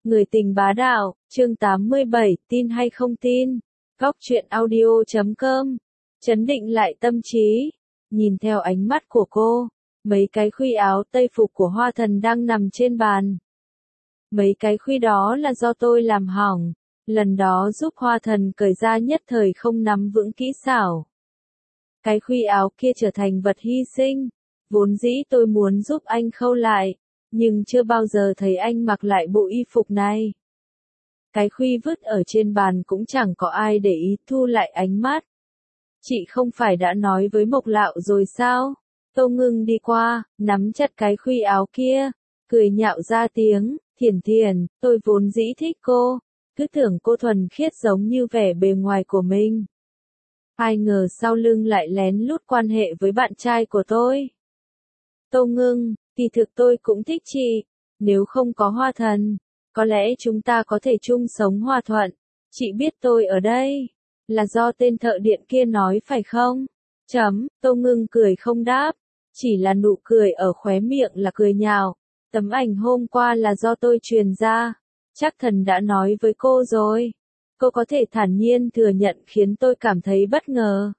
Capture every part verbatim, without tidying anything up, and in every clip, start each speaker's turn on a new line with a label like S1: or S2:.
S1: Người tình bá đạo, chương tám mươi bảy, tin hay không tin? Góc truyện audio chấm com. Chấn định lại tâm trí. Nhìn theo ánh mắt của cô, mấy cái khuy áo tây phục của Hoa Thần đang nằm trên bàn. Mấy cái khuy đó là do tôi làm hỏng. Lần đó giúp Hoa Thần cởi ra nhất thời không nắm vững kỹ xảo. Cái khuy áo kia trở thành vật hy sinh. Vốn dĩ tôi muốn giúp anh khâu lại, nhưng chưa bao giờ thấy anh mặc lại bộ y phục này. Cái khuy vứt ở trên bàn cũng chẳng có ai để ý, thu lại ánh mắt. Chị không phải đã nói với Mộc Lạo rồi sao? Tô Ngưng đi qua, nắm chặt cái khuy áo kia, cười nhạo ra tiếng, Thiển Thiển, tôi vốn dĩ thích cô, cứ tưởng cô thuần khiết giống như vẻ bề ngoài của mình. Ai ngờ sau lưng lại lén lút quan hệ với bạn trai của tôi. Tô Ngưng, kỳ thực tôi cũng thích chị, nếu không có Hoa Thần, có lẽ chúng ta có thể chung sống hòa thuận. Chị biết tôi ở đây, là do tên thợ điện kia nói phải không? Chấm, Tô Ngưng cười không đáp, chỉ là nụ cười ở khóe miệng là cười nhạo. Tấm ảnh hôm qua là do tôi truyền ra, chắc Thần đã nói với cô rồi. Cô có thể thản nhiên thừa nhận khiến tôi cảm thấy bất ngờ.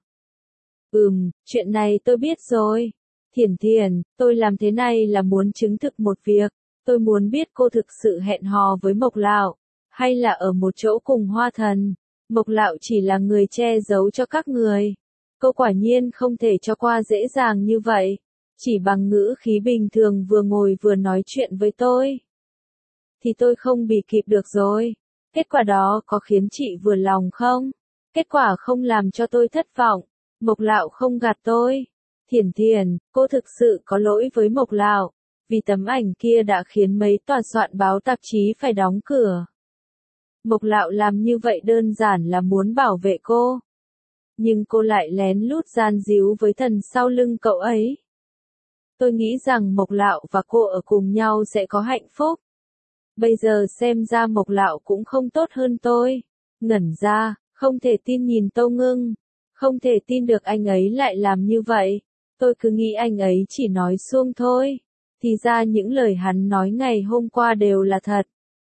S1: Ừm, chuyện này tôi biết rồi. Thiển Thiển, tôi làm thế này là muốn chứng thực một việc, tôi muốn biết cô thực sự hẹn hò với Mộc Lạo, hay là ở một chỗ cùng Hoa Thần. Mộc Lạo chỉ là người che giấu cho các người. Cô quả nhiên không thể cho qua dễ dàng như vậy, chỉ bằng ngữ khí bình thường vừa ngồi vừa nói chuyện với tôi. Thì tôi không bì kịp được rồi. Kết quả đó có khiến chị vừa lòng không? Kết quả không làm cho tôi thất vọng. Mộc Lạo không gạt tôi. Thiển Thiển, cô thực sự có lỗi với Mộc Lạo, vì tấm ảnh kia đã khiến mấy tòa soạn báo tạp chí phải đóng cửa. Mộc Lạo làm như vậy đơn giản là muốn bảo vệ cô. Nhưng cô lại lén lút gian díu với Thần sau lưng cậu ấy. Tôi nghĩ rằng Mộc Lạo và cô ở cùng nhau sẽ có hạnh phúc. Bây giờ xem ra Mộc Lạo cũng không tốt hơn tôi. Ngẩn ra, không thể tin nhìn Tô Ngưng. Không thể tin được anh ấy lại làm như vậy. Tôi cứ nghĩ anh ấy chỉ nói suông thôi. Thì ra những lời hắn nói ngày hôm qua đều là thật.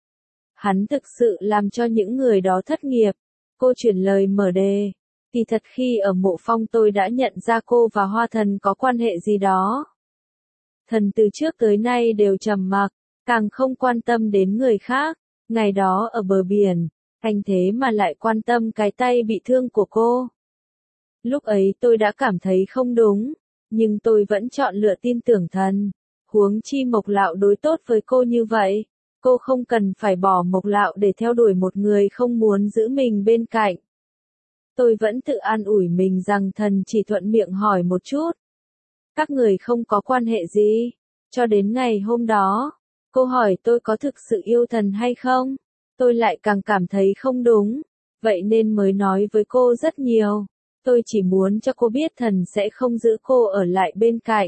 S1: Hắn thực sự làm cho những người đó thất nghiệp. Cô chuyển lời mở đề. Thì thật khi ở Mộ Phong tôi đã nhận ra cô và Hoa Thần có quan hệ gì đó. Thần từ trước tới nay đều trầm mặc, càng không quan tâm đến người khác. Ngày đó ở bờ biển, anh thế mà lại quan tâm cái tay bị thương của cô. Lúc ấy tôi đã cảm thấy không đúng, nhưng tôi vẫn chọn lựa tin tưởng Thần. Huống chi Mộc Lạo đối tốt với cô như vậy, cô không cần phải bỏ Mộc Lạo để theo đuổi một người không muốn giữ mình bên cạnh. Tôi vẫn tự an ủi mình rằng Thần chỉ thuận miệng hỏi một chút. Các người không có quan hệ gì. Cho đến ngày hôm đó, cô hỏi tôi có thực sự yêu Thần hay không? Tôi lại càng cảm thấy không đúng, vậy nên mới nói với cô rất nhiều. Tôi chỉ muốn cho cô biết Thần sẽ không giữ cô ở lại bên cạnh.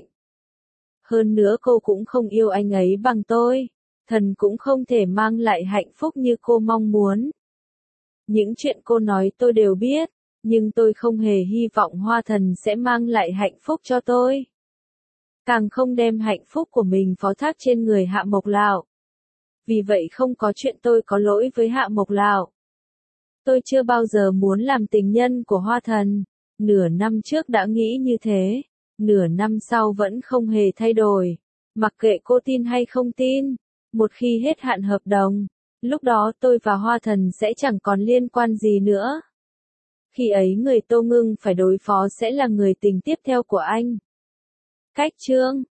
S1: Hơn nữa cô cũng không yêu anh ấy bằng tôi. Thần cũng không thể mang lại hạnh phúc như cô mong muốn. Những chuyện cô nói tôi đều biết, nhưng tôi không hề hy vọng Hoa Thần sẽ mang lại hạnh phúc cho tôi. Càng không đem hạnh phúc của mình phó thác trên người Hạ Mộc Lạo. Vì vậy không có chuyện tôi có lỗi với Hạ Mộc Lạo. Tôi chưa bao giờ muốn làm tình nhân của Hoa Thần. Nửa năm trước đã nghĩ như thế. Nửa năm sau vẫn không hề thay đổi. Mặc kệ cô tin hay không tin. Một khi hết hạn hợp đồng, lúc đó tôi và Hoa Thần sẽ chẳng còn liên quan gì nữa. Khi ấy người Tô Ngưng phải đối phó sẽ là người tình tiếp theo của anh. Cách chương